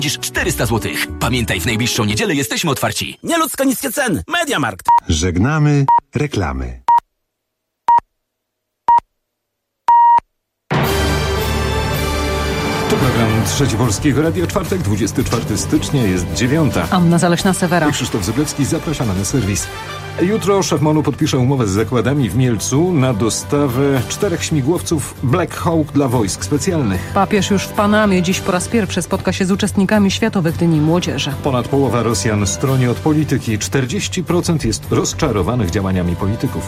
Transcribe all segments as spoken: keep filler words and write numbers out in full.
dziś czterysta złotych. Pamiętaj, w najbliższą niedzielę jesteśmy otwarci. Nieludzko niskie ceny. Mediamarkt. Żegnamy reklamy. To program Trzeci Polskiego Radia, czwartek, dwudziestego czwartego stycznia, jest dziewiąta. Anna Zaleśna-Sewera I Krzysztof Zyblewski, zapraszamy na serwis. Jutro szef MON-u podpisze umowę z zakładami w Mielcu na dostawę czterech śmigłowców Black Hawk dla wojsk specjalnych. Papież już w Panamie dziś po raz pierwszy spotka się z uczestnikami Światowych Dni Młodzieży. Ponad połowa Rosjan stroni od polityki. czterdzieści procent jest rozczarowanych działaniami polityków.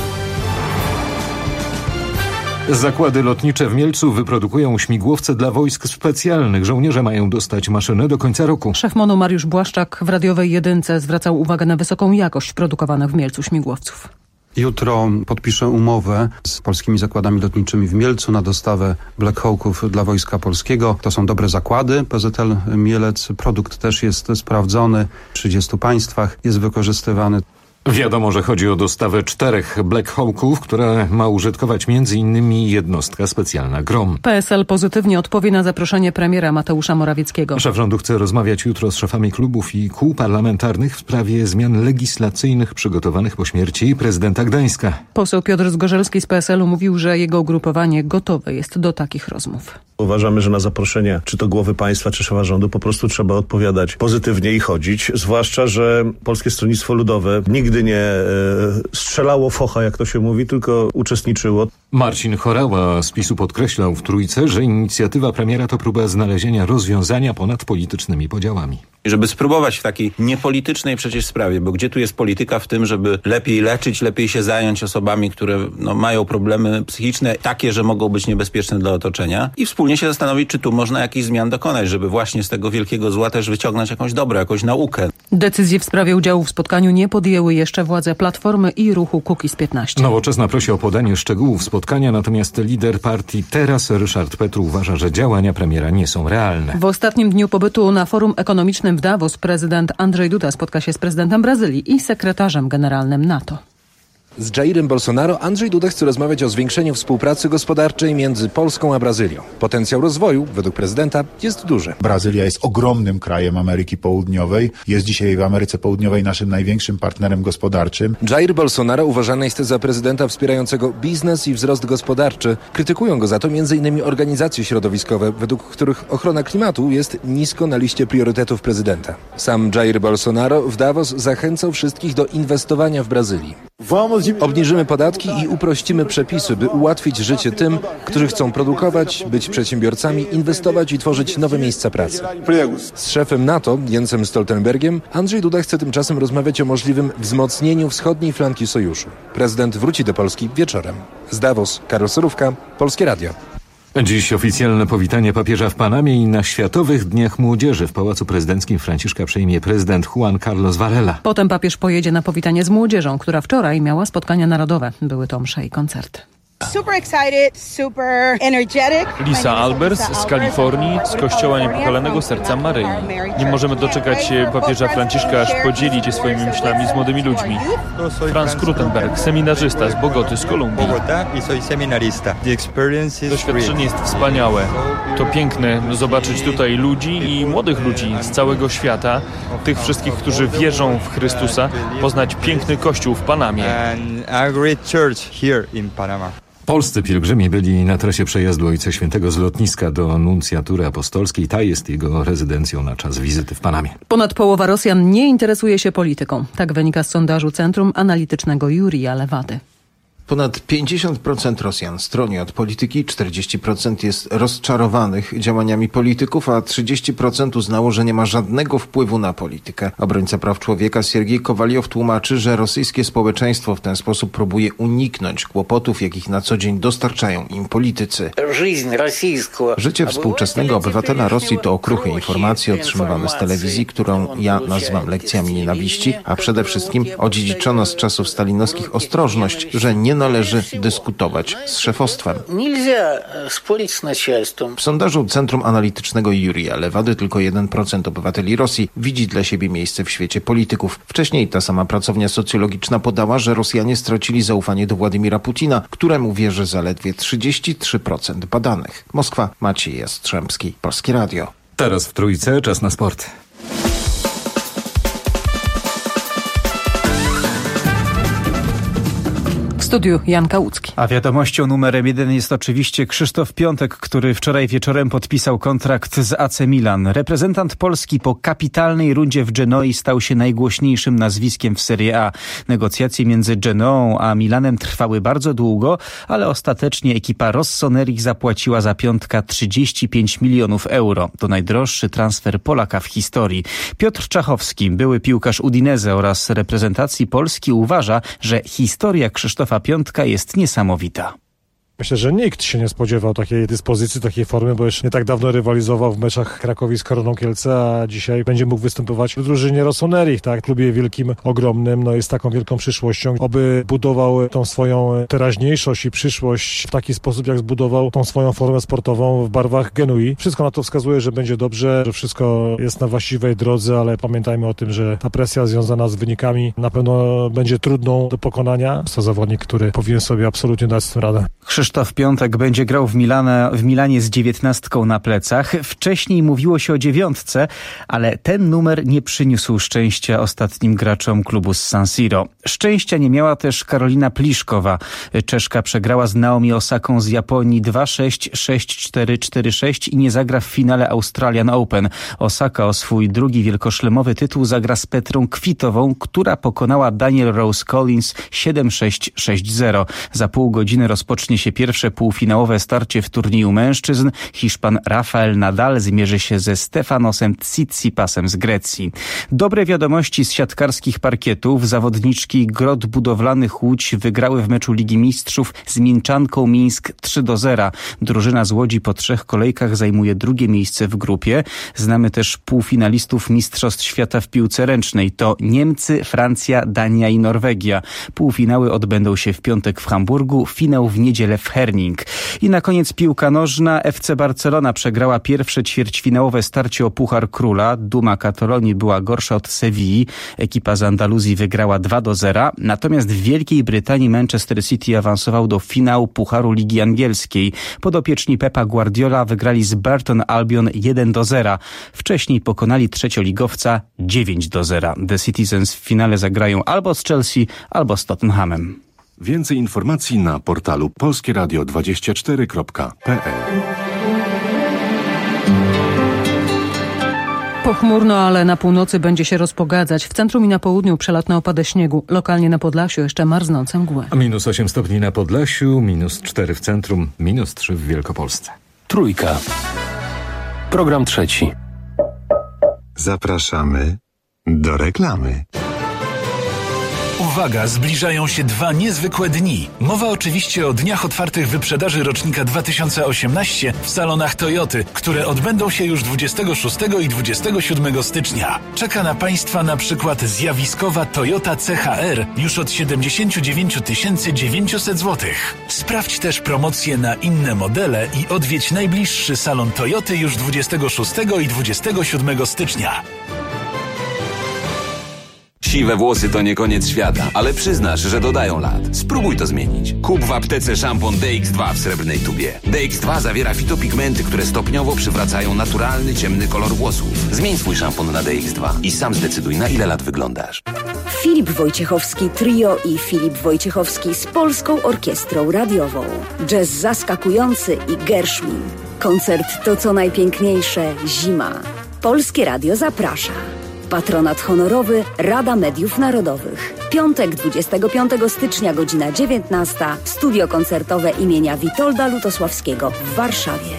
Zakłady lotnicze w Mielcu wyprodukują śmigłowce dla wojsk specjalnych. Żołnierze mają dostać maszynę do końca roku. Szef MON-u Mariusz Błaszczak w radiowej jedynce zwracał uwagę na wysoką jakość produkowanych w Mielcu śmigłowców. Jutro podpiszę umowę z polskimi zakładami lotniczymi w Mielcu na dostawę Black Hawków dla Wojska Polskiego. To są dobre zakłady. P Z L Mielec, produkt też jest sprawdzony w trzydziestu państwach, jest wykorzystywany. Wiadomo, że chodzi o dostawę czterech Black Hawków, które ma użytkować między innymi jednostka specjalna GROM. P S L pozytywnie odpowie na zaproszenie premiera Mateusza Morawieckiego. Szef rządu chce rozmawiać jutro z szefami klubów i kół parlamentarnych w sprawie zmian legislacyjnych przygotowanych po śmierci prezydenta Gdańska. Poseł Piotr Zgorzelski z P S L u mówił, że jego ugrupowanie gotowe jest do takich rozmów. Uważamy, że na zaproszenie czy to głowy państwa, czy szefa rządu po prostu trzeba odpowiadać pozytywnie i chodzić. Zwłaszcza, że Polskie Stronnictwo Ludowe nigdy nie e, strzelało focha, jak to się mówi, tylko uczestniczyło. Marcin Horała z PiS-u podkreślał w Trójce, że inicjatywa premiera to próba znalezienia rozwiązania ponad politycznymi podziałami. Żeby spróbować w takiej niepolitycznej przecież sprawie, bo gdzie tu jest polityka w tym, żeby lepiej leczyć, lepiej się zająć osobami, które no, mają problemy psychiczne, takie, że mogą być niebezpieczne dla otoczenia i wspólnie się zastanowić, czy tu można jakichś zmian dokonać, żeby właśnie z tego wielkiego zła też wyciągnąć jakąś dobro, jakąś naukę. Decyzję w sprawie udziału w spotkaniu nie podjęły jeszcze władze Platformy i ruchu Kukiz piętnaście. Nowoczesna prosi o podanie szczegółów spotkania, natomiast lider partii Teraz, Ryszard Petru, uważa, że działania premiera nie są realne. W ostatnim dniu pobytu na forum ekonomicznym w Davos prezydent Andrzej Duda spotka się z prezydentem Brazylii i sekretarzem generalnym NATO. Z Jairem Bolsonaro Andrzej Duda chce rozmawiać o zwiększeniu współpracy gospodarczej między Polską a Brazylią. Potencjał rozwoju, według prezydenta, jest duży. Brazylia jest ogromnym krajem Ameryki Południowej. Jest dzisiaj w Ameryce Południowej naszym największym partnerem gospodarczym. Jair Bolsonaro uważany jest za prezydenta wspierającego biznes i wzrost gospodarczy. Krytykują go za to m.in. organizacje środowiskowe, według których ochrona klimatu jest nisko na liście priorytetów prezydenta. Sam Jair Bolsonaro w Davos zachęcał wszystkich do inwestowania w Brazylii. Obniżymy podatki i uprościmy przepisy, by ułatwić życie tym, którzy chcą produkować, być przedsiębiorcami, inwestować i tworzyć nowe miejsca pracy. Z szefem NATO, Jensem Stoltenbergiem, Andrzej Duda chce tymczasem rozmawiać o możliwym wzmocnieniu wschodniej flanki sojuszu. Prezydent wróci do Polski wieczorem. Z Davos, Karol Surówka, Polskie Radio. Dziś oficjalne powitanie papieża w Panamie i na Światowych Dniach Młodzieży w Pałacu Prezydenckim Franciszka przyjmie prezydent Juan Carlos Varela. Potem papież pojedzie na powitanie z młodzieżą, która wczoraj miała spotkania narodowe. Były to msze i koncerty. Super excited, super energetic. Lisa Albers z Kalifornii, z Kościoła Niepokalanego Serca Maryi. Nie możemy doczekać się papieża Franciszka, aż podzieli się swoimi myślami z młodymi ludźmi. Franz Krutenberg, seminarzysta z Bogoty, z Kolumbii. Doświadczenie jest wspaniałe. To piękne zobaczyć tutaj ludzi i młodych ludzi z całego świata, tych wszystkich, którzy wierzą w Chrystusa, poznać piękny kościół w Panamie. Polscy pielgrzymi byli na trasie przejazdu Ojca Świętego z lotniska do nuncjatury apostolskiej. Ta jest jego rezydencją na czas wizyty w Panamie. Ponad połowa Rosjan nie interesuje się polityką. Tak wynika z sondażu Centrum Analitycznego Jurija Lewady. Ponad pięćdziesiąt procent Rosjan stroni od polityki, czterdzieści procent jest rozczarowanych działaniami polityków, a trzydzieści procent uznało, że nie ma żadnego wpływu na politykę. Obrońca praw człowieka Siergiej Kowaliow tłumaczy, że rosyjskie społeczeństwo w ten sposób próbuje uniknąć kłopotów, jakich na co dzień dostarczają im politycy. Życie współczesnego obywatela Rosji to okruchy informacje otrzymywane z telewizji, którą ja nazywam lekcjami nienawiści, a przede wszystkim odziedziczono z czasów stalinowskich ostrożność, że nie należy dyskutować z szefostwem. W sondażu Centrum Analitycznego Jurija Lewady tylko jeden procent obywateli Rosji widzi dla siebie miejsce w świecie polityków. Wcześniej ta sama pracownia socjologiczna podała, że Rosjanie stracili zaufanie do Władimira Putina, któremu wierzy zaledwie trzydzieści trzy procent badanych. Moskwa, Maciej Jastrzębski, Polskie Radio. Teraz w Trójce czas na sport. W studiu Jan Kałucki. A wiadomością numerem jeden jest oczywiście Krzysztof Piątek, który wczoraj wieczorem podpisał kontrakt z A C Milan. Reprezentant Polski po kapitalnej rundzie w Genoi stał się najgłośniejszym nazwiskiem w Serie A. Negocjacje między Genoą a Milanem trwały bardzo długo, ale ostatecznie ekipa Rossoneri zapłaciła za Piątka trzydzieści pięć milionów euro. To najdroższy transfer Polaka w historii. Piotr Czachowski, były piłkarz Udinese oraz reprezentacji Polski, uważa, że historia Krzysztofa Piątka jest niesamowita. Myślę, że nikt się nie spodziewał takiej dyspozycji, takiej formy, bo już nie tak dawno rywalizował w meczach Krakowi z Koroną Kielce, a dzisiaj będzie mógł występować w drużynie Rossoneri, tak, klubie wielkim, ogromnym, no jest taką wielką przyszłością. Oby budował tą swoją teraźniejszość i przyszłość w taki sposób, jak zbudował tą swoją formę sportową w barwach Genui. Wszystko na to wskazuje, że będzie dobrze, że wszystko jest na właściwej drodze, ale pamiętajmy o tym, że ta presja związana z wynikami na pewno będzie trudną do pokonania. To zawodnik, który powinien sobie absolutnie dać z tym radę. Krzysztof Piątek będzie grał w, Milana, w Milanie z dziewiętnastką na plecach. Wcześniej mówiło się o dziewiątce, ale ten numer nie przyniósł szczęścia ostatnim graczom klubu z San Siro. Szczęścia nie miała też Karolina Pliszkowa. Czeszka przegrała z Naomi Osaką z Japonii dwa sześć, sześć cztery, cztery sześć i nie zagra w finale Australian Open. Osaka o swój drugi wielkoszlemowy tytuł zagra z Petrą Kwitową, która pokonała Daniel Rose Collins siedem sześć, sześć zero. Za pół godziny rozpocznie się pierwsze półfinałowe starcie w turnieju mężczyzn. Hiszpan Rafael Nadal zmierzy się ze Stefanosem Tsitsipasem z Grecji. Dobre wiadomości z siatkarskich parkietów. Zawodniczki Grot Budowlanych Łódź wygrały w meczu Ligi Mistrzów z Minczanką Mińsk trzy do zera. Drużyna z Łodzi po trzech kolejkach zajmuje drugie miejsce w grupie. Znamy też półfinalistów Mistrzostw Świata w piłce ręcznej. To Niemcy, Francja, Dania i Norwegia. Półfinały odbędą się w piątek w Hamburgu, finał w niedzielę w Herning. I na koniec piłka nożna. F C Barcelona przegrała pierwsze ćwierćfinałowe starcie o Puchar Króla. Duma Katalonii była gorsza od Sewilli. Ekipa z Andaluzji wygrała dwa do zera. Natomiast w Wielkiej Brytanii Manchester City awansował do finału Pucharu Ligi Angielskiej. Podopieczni Pepa Guardiola wygrali z Burton Albion jeden do zera. Wcześniej pokonali trzecioligowca dziewięć do zera. The Citizens w finale zagrają albo z Chelsea, albo z Tottenhamem. Więcej informacji na portalu polskie radio dwadzieścia cztery kropka p l. Pochmurno, ale na północy będzie się rozpogadzać. W centrum i na południu przelotne opady śniegu. Lokalnie na Podlasiu jeszcze marznące mgły. A minus osiem stopni na Podlasiu, minus cztery w centrum, minus trzy w Wielkopolsce. Trójka. Program trzeci. Zapraszamy do reklamy. Uwaga, zbliżają się dwa niezwykłe dni. Mowa oczywiście o dniach otwartych wyprzedaży rocznika dwa tysiące osiemnaście w salonach Toyoty, które odbędą się już dwudziestego szóstego i dwudziestego siódmego stycznia. Czeka na Państwa na przykład zjawiskowa Toyota C H R już od siedemdziesiąt dziewięć tysięcy dziewięćset złotych. Sprawdź też promocje na inne modele i odwiedź najbliższy salon Toyoty już dwudziestego szóstego i dwudziestego siódmego stycznia. Siwe włosy to nie koniec świata, ale przyznasz, że dodają lat. Spróbuj to zmienić. Kup w aptece szampon D X dwa w srebrnej tubie. D X dwa zawiera fitopigmenty, które stopniowo przywracają naturalny, ciemny kolor włosów. Zmień swój szampon na D X dwa i sam zdecyduj, na ile lat wyglądasz. Filip Wojciechowski Trio i Filip Wojciechowski z Polską Orkiestrą Radiową. Jazz zaskakujący i Gershwin. Koncert to co najpiękniejsze zima. Polskie Radio zaprasza. Patronat honorowy Rada Mediów Narodowych. Piątek dwudziestego piątego stycznia, godzina dziewiętnasta. Studio koncertowe imienia Witolda Lutosławskiego w Warszawie.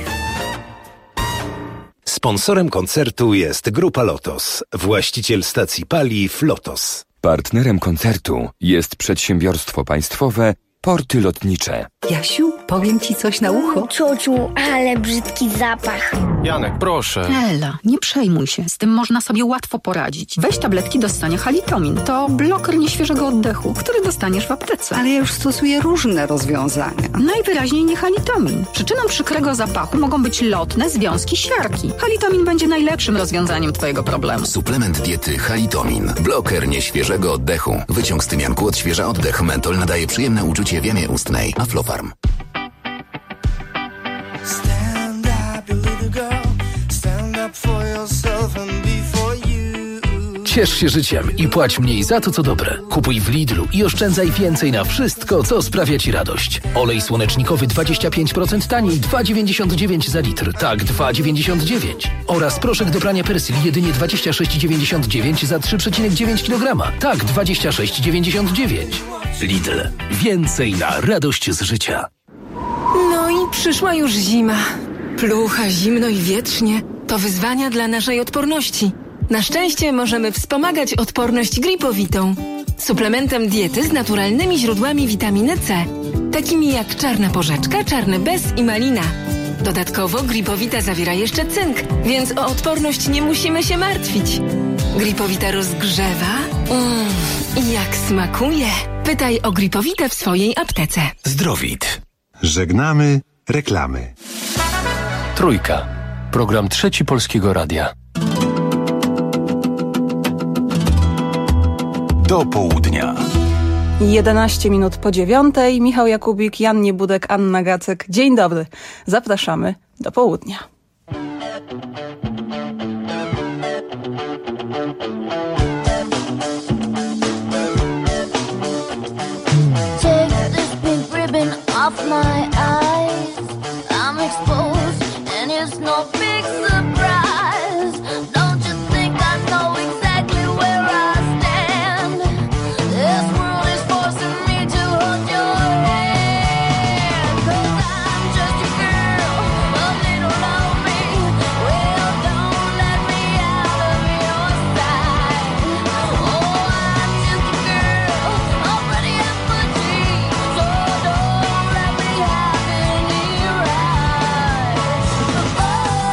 Sponsorem koncertu jest Grupa Lotos, właściciel stacji paliw Lotos. Partnerem koncertu jest przedsiębiorstwo państwowe Porty Lotnicze. Jasiu, powiem ci coś na ucho. Ciociu, ale brzydki zapach. Janek, proszę. Ela, nie przejmuj się. Z tym można sobie łatwo poradzić. Weź tabletki do ssania Halitomin. To bloker nieświeżego oddechu, który dostaniesz w aptece. Ale ja już stosuję różne rozwiązania. Najwyraźniej nie Halitomin. Przyczyną przykrego zapachu mogą być lotne związki siarki. Halitomin będzie najlepszym rozwiązaniem twojego problemu. Suplement diety Halitomin. Bloker nieświeżego oddechu. Wyciąg z tymianku odświeża oddech. Mentol nadaje przyjemne uczucie w jamie ustnej. Aflofarm. Stand up, you little girl. Stand up for Ciesz się życiem i płać mniej za to, co dobre. Kupuj w Lidlu i oszczędzaj więcej na wszystko, co sprawia Ci radość. Olej słonecznikowy dwadzieścia pięć procent taniej, dwa dziewięćdziesiąt dziewięć za litr. Tak, dwa dziewięćdziesiąt dziewięć. Oraz proszek do prania Persil jedynie dwadzieścia sześć dziewięćdziesiąt dziewięć za trzy przecinek dziewięć kilograma. Tak, dwadzieścia sześć dziewięćdziesiąt dziewięć. Lidl. Więcej na radość z życia. No i przyszła już zima. Plucha, zimno i wietrznie. To wyzwania dla naszej odporności. Na szczęście możemy wspomagać odporność gripowitą. Suplementem diety z naturalnymi źródłami witaminy C. Takimi jak czarna porzeczka, czarny bez i malina. Dodatkowo gripowita zawiera jeszcze cynk, więc o odporność nie musimy się martwić. Gripowita rozgrzewa. Mmm, i jak smakuje. Pytaj o gripowitę w swojej aptece. Zdrowit. Żegnamy reklamy. Trójka. Program Trzeci Polskiego Radia. Do południa. jedenaście minut po dziewiątej. Michał Jakubik, Jan Niebudek, Anna Gacek. Dzień dobry. Zapraszamy do południa. Take this pink ribbon off my eyes. I'm exposed and it's no big surprise. Don't you think I know exactly where I stand? This world is forcing me to hold your hand. 'Cause I'm just a girl, a little lonely. Well, don't let me out of your sight. Oh, I'm just a girl, already at my dreams. So don't let me have any rights. Oh,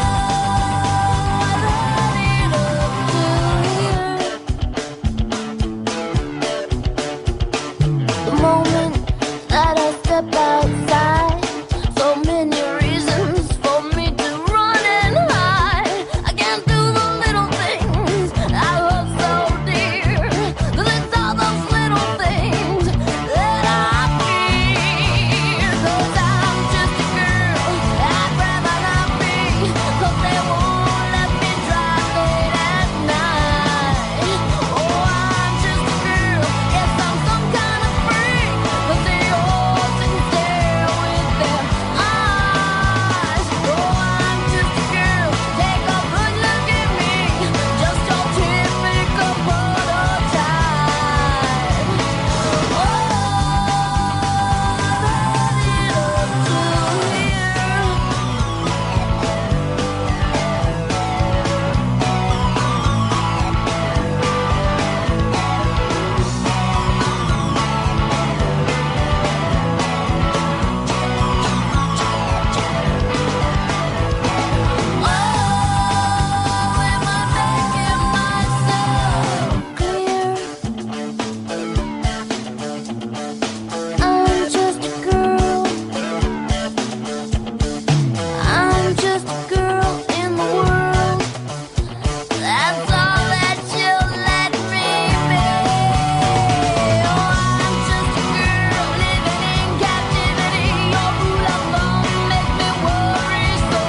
I let it up to you. The moment that I step outside, so many reasons for me to run and hide. I can't do the little things I love so dear. 'Cause it's all those little things that I fear. 'Cause I'm just a girl, I'd rather not be. 'Cause they won't let me drive late at night. Oh, I'm just a girl, yes, I'm some kind of freak. But they all sit and stare with their eyes. Oh, I'm just a girl, take a good look at me. Just your typical prototype. Oh, I'm just a girl. I'm just a girl in the world. That's all that you'll let me be. Oh, I'm just a girl living in captivity. Your rule alone makes me worry so.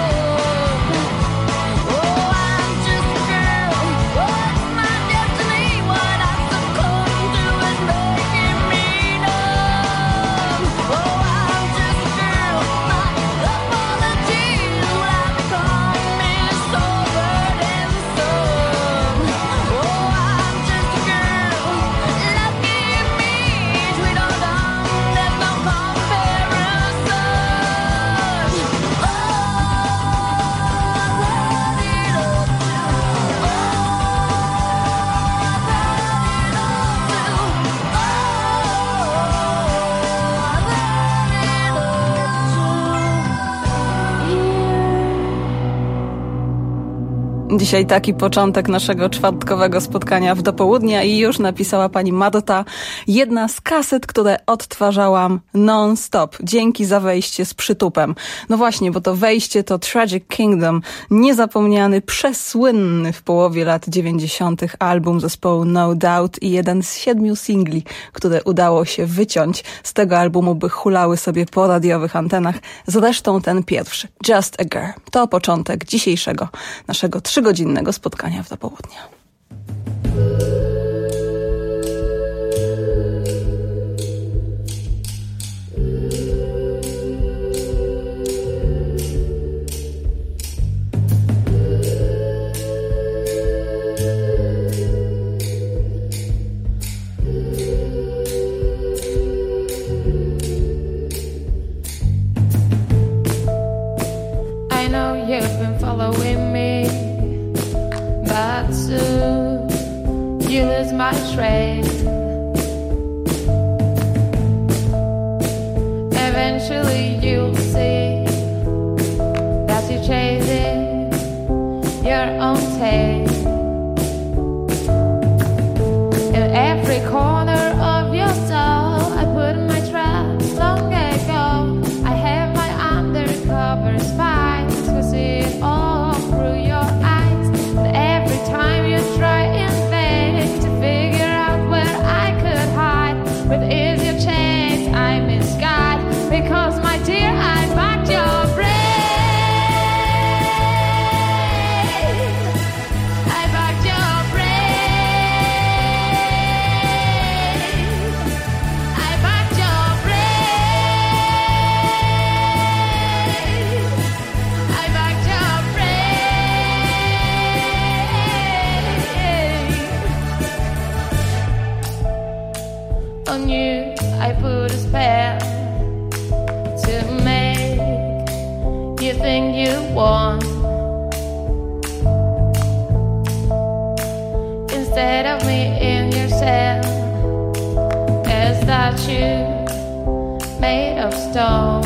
Oh, I'm just a girl. What's my destiny? What I succumb to is making me numb. Oh, I'm just a girl. My apologies will have become me so burdensome. Oh, I'm just a girl. Lucky me, sweet old dumb, there's no comparison. Oh, Dzisiaj taki początek naszego czwartkowego spotkania w dopołudnia i już napisała pani Marta. Jedna z kaset, które odtwarzałam non-stop. Dzięki za wejście z przytupem. No właśnie, bo to wejście to Tragic Kingdom. Niezapomniany, przesłynny w połowie lat dziewięćdziesiątych album zespołu No Doubt i jeden z siedmiu singli, które udało się wyciąć z tego albumu, by hulały sobie po radiowych antenach. Zresztą ten pierwszy, Just a Girl. To początek dzisiejszego naszego trzygodzinnego spotkania w dopołudnia. but soon you lose my trail. Eventually you'll see that you're chasing your own tail. In every corner of your soul I put my traps long ago. I have my undercover spies who see it all through your eyes. And every time you try in vain to figure out where I could hide, with easier chance I misguide. Because my dear, I backed your brain. I backed your brain. I backed your brain. I backed your brain. On you, I put a spell to make you think you won. Instead of me in your cell, a statue made of stone.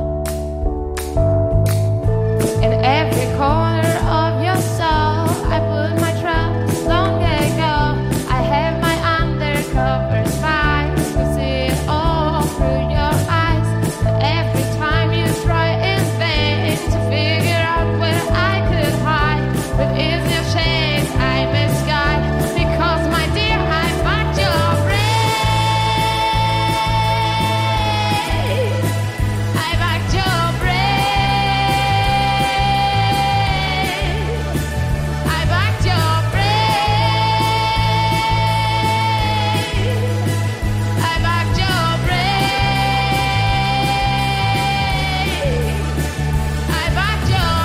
In every corner of your soul I put my traps long ago. I have my undercover spies who see it all through your eyes. Every time you try in vain to figure out where I could hide, with easier chance I misguide. Because my dear, I backed your brain. I backed your brain. I backed your brain. I backed your brain. I backed your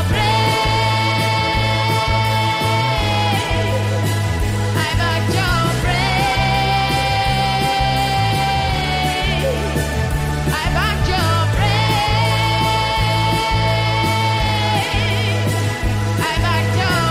brain. I backed your brain. I backed your brain. I backed your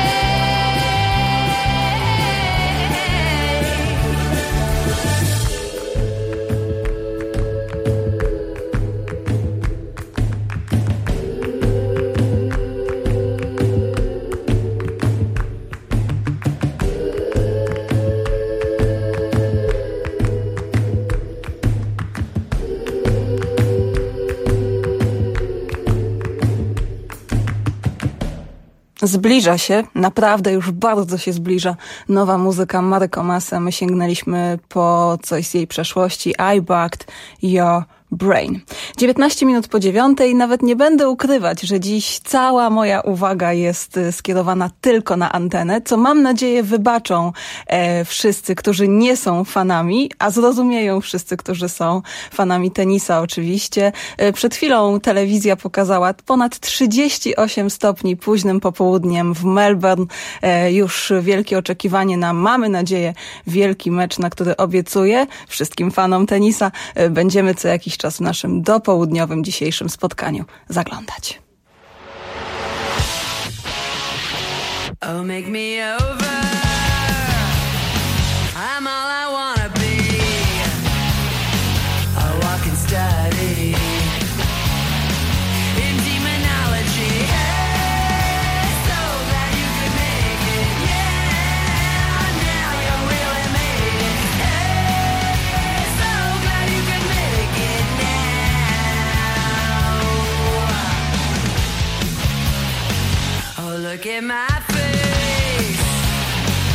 Zbliża się, naprawdę już bardzo się zbliża nowa muzyka Marco Massa. My sięgnęliśmy po coś z jej przeszłości. I backed your brain. dziewiętnaście minut po dziewiątej. Nawet nie będę ukrywać, że dziś cała moja uwaga jest skierowana tylko na antenę, co mam nadzieję wybaczą e, wszyscy, którzy nie są fanami, a zrozumieją wszyscy, którzy są fanami tenisa oczywiście. E, przed chwilą telewizja pokazała ponad trzydzieści osiem stopni późnym popołudniem w Melbourne. E, już wielkie oczekiwanie na, mamy nadzieję, wielki mecz, na który obiecuję wszystkim fanom tenisa. E, będziemy co jakiś czas w naszym dopołudniowym dzisiejszym spotkaniu zaglądać. Oh, make me over. I'm all I wanna be. A walking study in demonology. Hey, so glad you could make it. Yeah, now you really made it. Hey, so glad you could make it now. Oh, look at my face.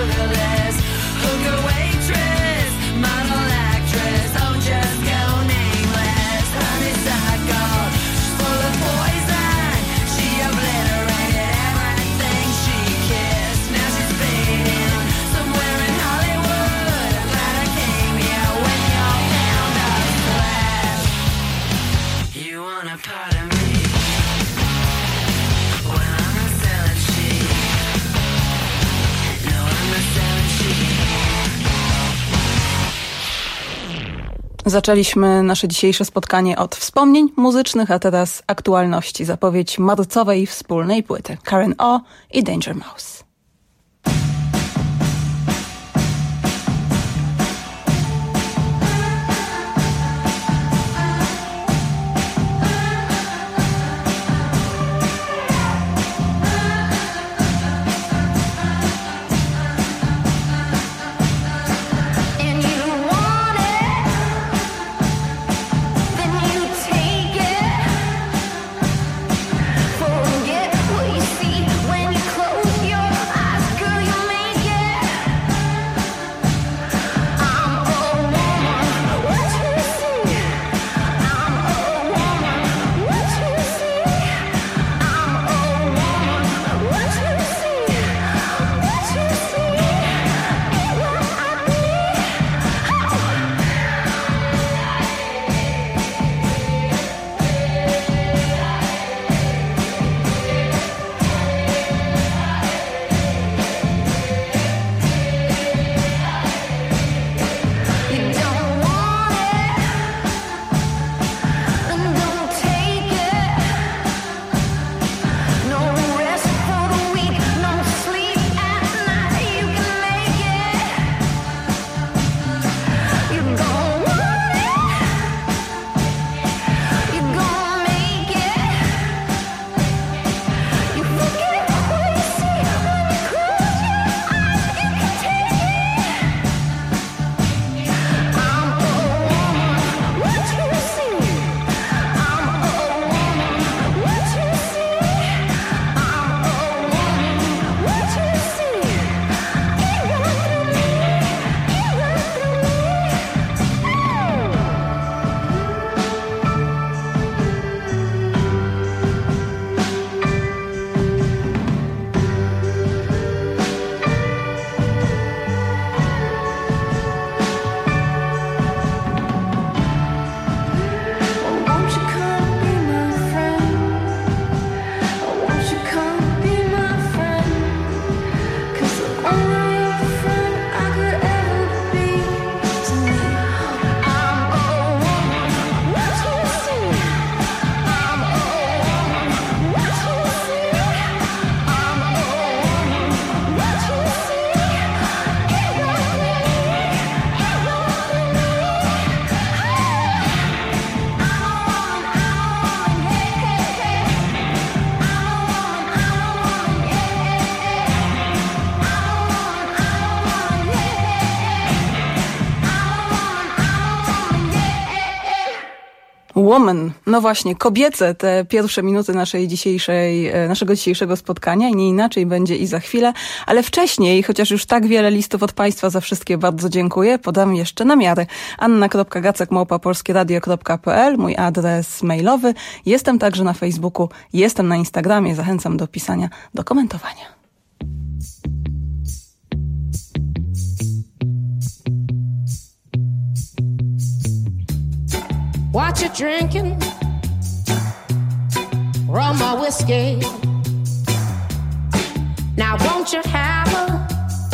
sugarless. Hooker waitress, model actress, oh just go nameless. Honeysuckle, she's full of poison. She obliterated everything she kissed. Now she's fading somewhere in Hollywood. I'm glad I came here when your pound of flesh. You want a part of me? Well, I'm not selling sheep. No, I'm not selling sheep. Zaczęliśmy nasze dzisiejsze spotkanie od wspomnień muzycznych, a teraz aktualności. Zapowiedź marcowej wspólnej płyty Karen O i Danger Mouse. And you want it, then you take it. Forget what you see when you close your eyes, girl, you make it. I'm a woman, what you see? I'm a woman, what you see? I'm a woman, what you see? What you see? Ain't what I be. You don't want it, then don't take it. No rest for the weak, no sleep at night. You can make it. You gon' want it. You gon' make it. You forget what you see when you close your eyes. You can take it. I'm a woman, what you see? I'm a woman, what you see? I'm a woman, what you see? It went through me, it went through me. Won't you come be my friend? Won't you come be my friend? 'Cause the only friend I could ever be to me. I'm a woman, what you see? I'm a woman, what you see? I'm a woman, what you see? It won't be me, it won't be me. Woman, no właśnie, kobiece te pierwsze minuty naszej dzisiejszej, e, naszego dzisiejszego spotkania i nie inaczej będzie i za chwilę, ale wcześniej, chociaż już tak wiele listów od Państwa za wszystkie bardzo dziękuję, podam jeszcze namiary. anna kropka gacek małpa polskie radio kropka p l, mój adres mailowy. Jestem także na Facebooku, jestem na Instagramie, zachęcam do pisania, do komentowania. What you drinking? Rum or whiskey? Now won't you have a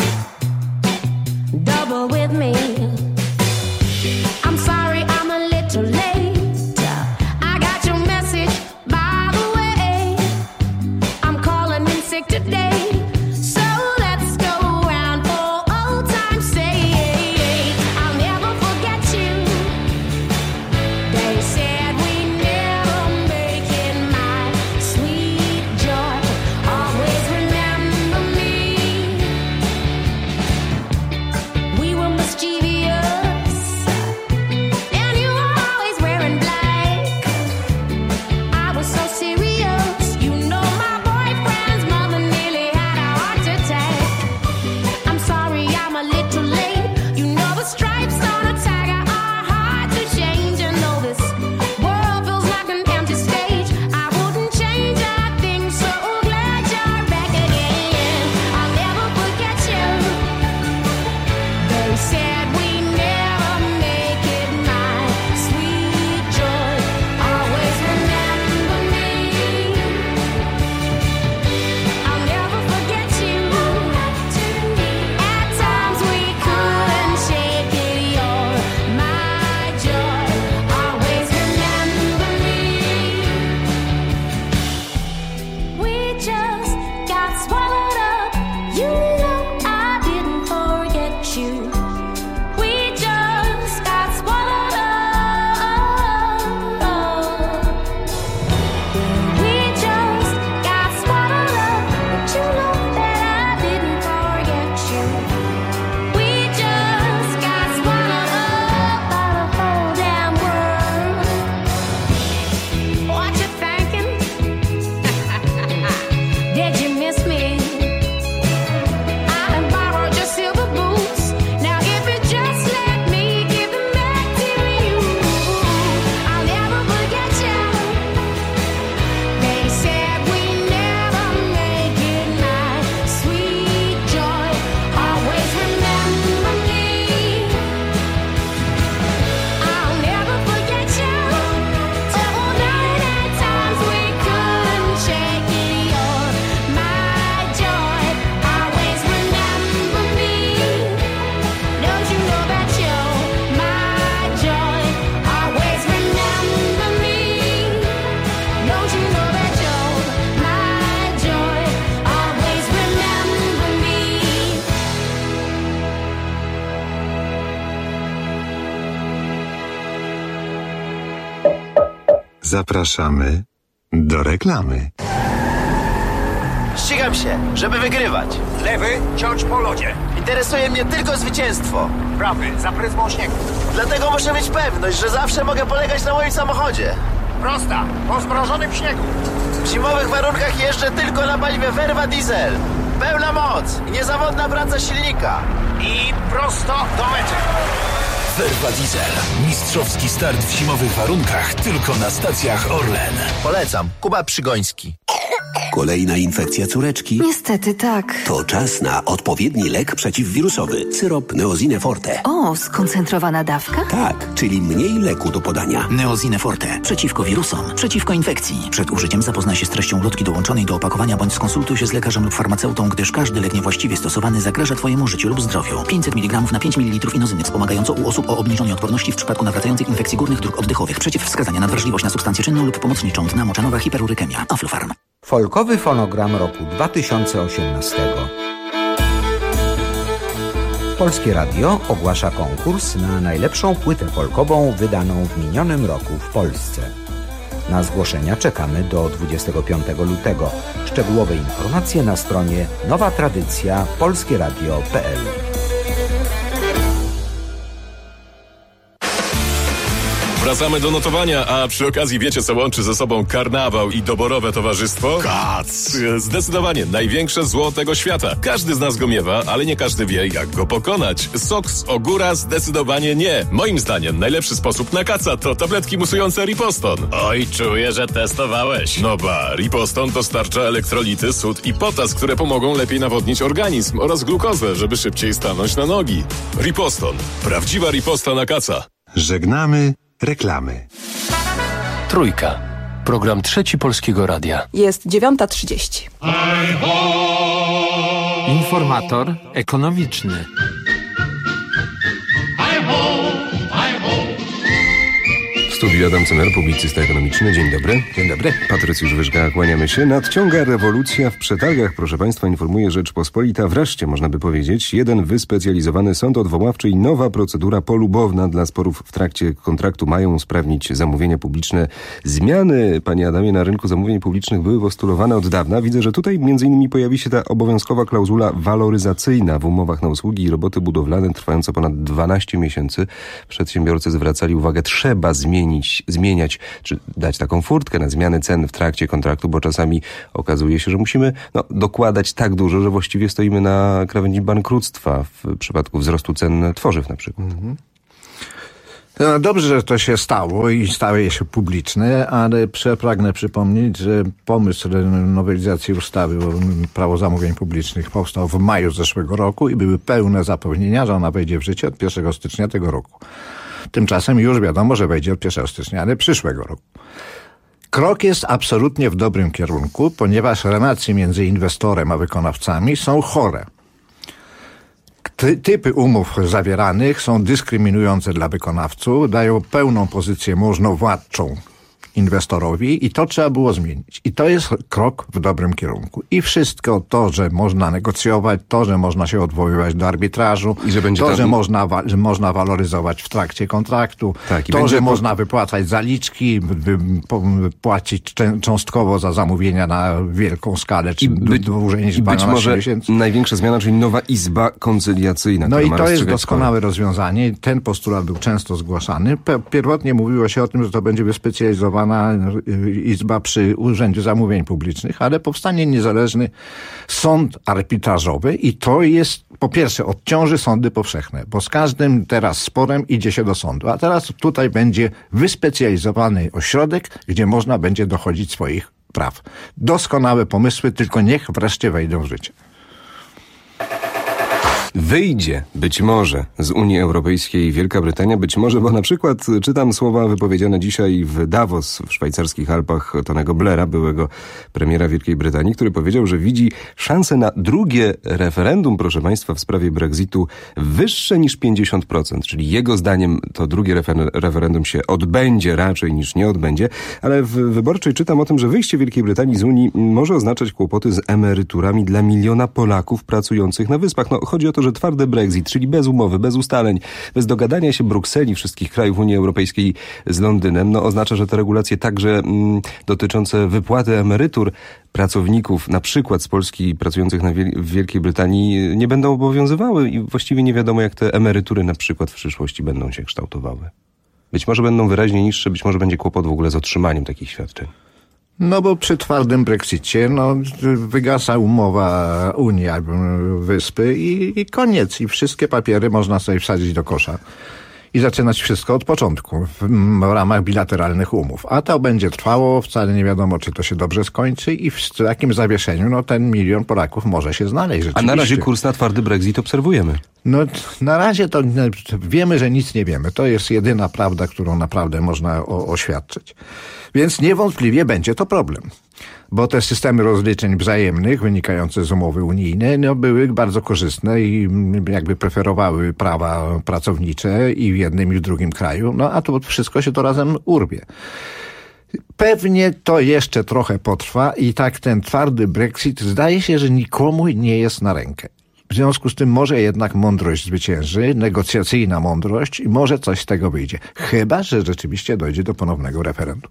double with me? I'm sorry I'm a little late. I got your message, by the way. I'm calling in sick today. So let's go round for old time's sake. I'll never forget you. They said we never make it, my sweet joy. Always remember me. We were mischievous. Zapraszamy do reklamy. Ścigam się, żeby wygrywać. Lewy, ciąć po lodzie. Interesuje mnie tylko zwycięstwo. Prawy, za pryzmą śniegu. Dlatego muszę mieć pewność, że zawsze mogę polegać na moim samochodzie. Prosta, po zmrożonym śniegu. W zimowych warunkach jeżdżę tylko na paliwie Verva Diesel. Pełna moc i niezawodna praca silnika. I prosto do mety. Verva Diesel. Mistrzowski start w zimowych warunkach tylko na stacjach Orlen. Polecam. Kuba Przygoński. Kolejna infekcja córeczki? Niestety tak. To czas na odpowiedni lek przeciwwirusowy. Syrop Neosine Forte. O, skoncentrowana dawka? Tak, czyli mniej leku do podania. Neosine Forte. Przeciwko wirusom. Przeciwko infekcji. Przed użyciem zapoznaj się z treścią ulotki dołączonej do opakowania bądź skonsultuj się z lekarzem lub farmaceutą, gdyż każdy lek niewłaściwie stosowany zagraża Twojemu życiu lub zdrowiu. pięćset miligramów na pięć mililitrów inozyny wspomagająco u osób o obniżonej odporności w przypadku nawracających infekcji górnych dróg oddechowych. Przeciwwskazania na wrażliwość na substancję czynną lub pomocniczą. Dna moczanowa, hiperurykemia. Aflofarm. Folkowy fonogram roku dwa tysiące osiemnastego. Polskie Radio ogłasza konkurs na najlepszą płytę folkową wydaną w minionym roku w Polsce. Na zgłoszenia czekamy do dwudziestego piątego lutego. Szczegółowe informacje na stronie nowa tradycja polskieradio kropka p l. Wracamy do notowania, a przy okazji wiecie, co łączy ze sobą karnawał i doborowe towarzystwo? Kac! Zdecydowanie największe zło tego świata. Każdy z nas go miewa, ale nie każdy wie, jak go pokonać. Sok z ogóra zdecydowanie nie. Moim zdaniem najlepszy sposób na kaca to tabletki musujące Riposton. Oj, czuję, że testowałeś. No ba, Riposton dostarcza elektrolity, sód i potas, które pomogą lepiej nawodnić organizm oraz glukozę, żeby szybciej stanąć na nogi. Riposton. Prawdziwa riposta na kaca. Żegnamy reklamy. Trójka. Program Trzeci Polskiego Radia. Jest dziewiąta trzydzieści. Informator ekonomiczny. W studiu Adam Cemer, publicysta ekonomiczny. Dzień dobry. Dzień dobry. Patrycjusz Wyżga, kłaniamy się. Nadciąga rewolucja w przetargach, proszę Państwa, informuje Rzeczpospolita. Wreszcie, można by powiedzieć, jeden wyspecjalizowany sąd odwoławczy i nowa procedura polubowna dla sporów w trakcie kontraktu mają usprawnić zamówienia publiczne. Zmiany, panie Adamie, na rynku zamówień publicznych były postulowane od dawna. Widzę, że tutaj między innymi pojawi się ta obowiązkowa klauzula waloryzacyjna w umowach na usługi i roboty budowlane trwające ponad dwanaście miesięcy. Przedsiębiorcy zwracali uwagę, trzeba zmienić zmieniać, czy dać taką furtkę na zmiany cen w trakcie kontraktu, bo czasami okazuje się, że musimy no, dokładać tak dużo, że właściwie stoimy na krawędzi bankructwa w przypadku wzrostu cen tworzyw na przykład. Mhm. No dobrze, że to się stało i staje się publiczne, ale pragnę przypomnieć, że pomysł nowelizacji ustawy o prawo zamówień publicznych powstał w maju zeszłego roku i były pełne zapewnienia, że ona wejdzie w życie od pierwszego stycznia tego roku. Tymczasem już wiadomo, że wejdzie od pierwszego stycznia, ale przyszłego roku. Krok jest absolutnie w dobrym kierunku, ponieważ relacje między inwestorem a wykonawcami są chore. Ty, typy umów zawieranych są dyskryminujące dla wykonawców, dają pełną pozycję możnowładczą inwestorowi i to trzeba było zmienić. I to jest krok w dobrym kierunku. I wszystko to, że można negocjować, to, że można się odwoływać do arbitrażu, I że będzie to, tam... że, można wa- że można waloryzować w trakcie kontraktu, tak, to, że po... można wypłacać zaliczki, wy, po, płacić czę- cząstkowo za zamówienia na wielką skalę, czy by, dłużej niż dwanaście może miesięcy. Największa zmiana, czyli nowa izba koncyliacyjna. No i to jest doskonałe rozwiązanie. Ten postulat był często zgłaszany. Pierwotnie mówiło się o tym, że to będzie wyspecjalizowane izba przy Urzędzie Zamówień Publicznych, ale powstanie niezależny sąd arbitrażowy i to jest, po pierwsze, odciąży sądy powszechne, bo z każdym teraz sporem idzie się do sądu, a teraz tutaj będzie wyspecjalizowany ośrodek, gdzie można będzie dochodzić swoich praw. Doskonałe pomysły, tylko niech wreszcie wejdą w życie. Wyjdzie, być może, z Unii Europejskiej Wielka Brytania, być może, bo na przykład czytam słowa wypowiedziane dzisiaj w Davos, w szwajcarskich Alpach, Tonego Blaira, byłego premiera Wielkiej Brytanii, który powiedział, że widzi szansę na drugie referendum, proszę Państwa, w sprawie Brexitu wyższe niż pięćdziesiąt procent, czyli jego zdaniem to drugie refer- referendum się odbędzie raczej niż nie odbędzie, ale w Wyborczej czytam o tym, że wyjście Wielkiej Brytanii z Unii może oznaczać kłopoty z emeryturami dla miliona Polaków pracujących na Wyspach. No, chodzi o to, to, że twardy Brexit, czyli bez umowy, bez ustaleń, bez dogadania się Brukseli, wszystkich krajów Unii Europejskiej z Londynem, no oznacza, że te regulacje także mm, dotyczące wypłaty emerytur pracowników, na przykład z Polski pracujących na Wiel- w Wielkiej Brytanii, nie będą obowiązywały i właściwie nie wiadomo, jak te emerytury na przykład w przyszłości będą się kształtowały. Być może będą wyraźnie niższe, być może będzie kłopot w ogóle z otrzymaniem takich świadczeń. No bo przy twardym Brexicie no, wygasa umowa Unia Wyspy i, i koniec. I wszystkie papiery można sobie wsadzić do kosza i zaczynać wszystko od początku w, w ramach bilateralnych umów. A to będzie trwało, wcale nie wiadomo, czy to się dobrze skończy i w takim zawieszeniu no, ten milion Polaków może się znaleźć rzeczywiście. A na razie kurs na twardy Brexit obserwujemy. No na razie to wiemy, że nic nie wiemy. To jest jedyna prawda, którą naprawdę można o, oświadczyć. Więc niewątpliwie będzie to problem. Bo te systemy rozliczeń wzajemnych wynikające z umowy unijnej no, były bardzo korzystne i jakby preferowały prawa pracownicze i w jednym i w drugim kraju. No a to wszystko się to razem urwie. Pewnie to jeszcze trochę potrwa i tak ten twardy Brexit zdaje się, że nikomu nie jest na rękę. W związku z tym może jednak mądrość zwycięży, negocjacyjna mądrość i może coś z tego wyjdzie. Chyba że rzeczywiście dojdzie do ponownego referendum.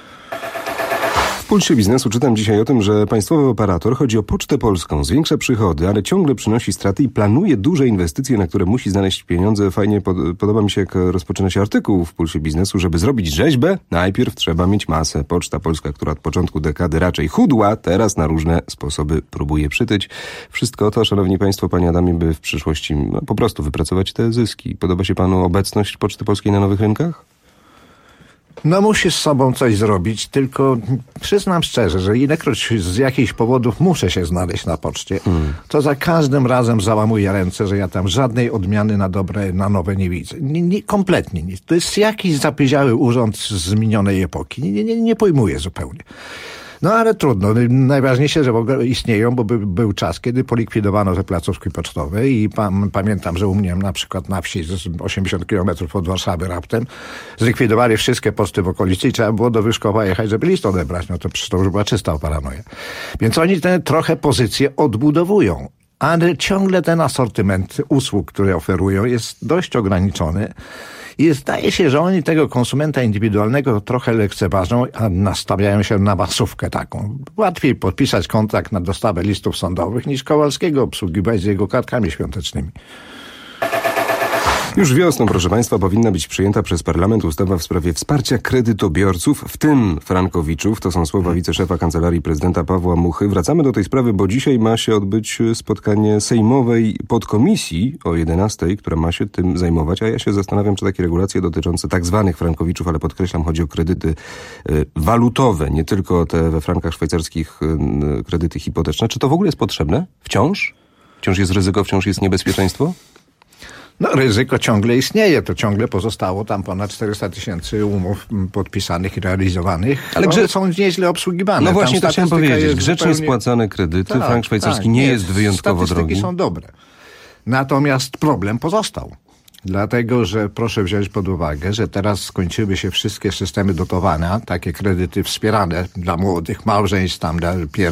W Pulsie Biznesu czytam dzisiaj o tym, że państwowy operator, chodzi o Pocztę Polską, zwiększa przychody, ale ciągle przynosi straty i planuje duże inwestycje, na które musi znaleźć pieniądze. Fajnie pod, podoba mi się, jak rozpoczyna się artykuł w Pulsie Biznesu, żeby zrobić rzeźbę, najpierw trzeba mieć masę. Poczta Polska, która od początku dekady raczej chudła, teraz na różne sposoby próbuje przytyć. Wszystko to, szanowni państwo, panie Adamie, by w przyszłości no, po prostu wypracować te zyski. Podoba się panu obecność Poczty Polskiej na nowych rynkach? No musi z sobą coś zrobić, tylko przyznam szczerze, że ilekroć z jakichś powodów muszę się znaleźć na poczcie, hmm. to za każdym razem załamuję ręce, że ja tam żadnej odmiany na dobre, na nowe nie widzę. Nie, nie, kompletnie nic. To jest jakiś zapyziały urząd z minionej epoki. Nie, nie, nie pojmuję zupełnie. No ale trudno. Najważniejsze, że w ogóle istnieją, bo by, był czas, kiedy polikwidowano te placówki pocztowe i pam, pamiętam, że u mnie na przykład na wsi z osiemdziesiąt kilometrów od Warszawy raptem zlikwidowali wszystkie poczty w okolicy i trzeba było do Wyszkowa jechać, żeby list odebrać. No to przecież to już była czysta paranoja. Więc oni te trochę pozycje odbudowują. Ale ciągle ten asortyment usług, które oferują, jest dość ograniczony. I zdaje się, że oni tego konsumenta indywidualnego trochę lekceważą, a nastawiają się na masówkę taką. Łatwiej podpisać kontrakt na dostawę listów sądowych niż Kowalskiego obsługiwać z jego kartkami świątecznymi. Już wiosną, proszę państwa, powinna być przyjęta przez parlament ustawa w sprawie wsparcia kredytobiorców, w tym frankowiczów. To są słowa wiceszefa Kancelarii Prezydenta Pawła Muchy. Wracamy do tej sprawy, bo dzisiaj ma się odbyć spotkanie sejmowej podkomisji o jedenastej, która ma się tym zajmować, a ja się zastanawiam, czy takie regulacje dotyczące tak zwanych frankowiczów, ale podkreślam, chodzi o kredyty y, walutowe, nie tylko te we frankach szwajcarskich y, kredyty hipoteczne. Czy to w ogóle jest potrzebne? Wciąż? Wciąż jest ryzyko, wciąż jest niebezpieczeństwo? No ryzyko ciągle istnieje, to ciągle pozostało tam ponad czterysta tysięcy umów podpisanych i realizowanych, ale grze... są nieźle obsługiwane. No właśnie to chciałem powiedzieć, grzecznie zupełnie... spłacane kredyty, tak, frank szwajcarski tak, nie jest, jest wyjątkowo drogi. Statystyki są dobre. Natomiast problem pozostał. Dlatego, że proszę wziąć pod uwagę, że teraz skończyły się wszystkie systemy dotowania, takie kredyty wspierane dla młodych małżeństw, tam dla pier...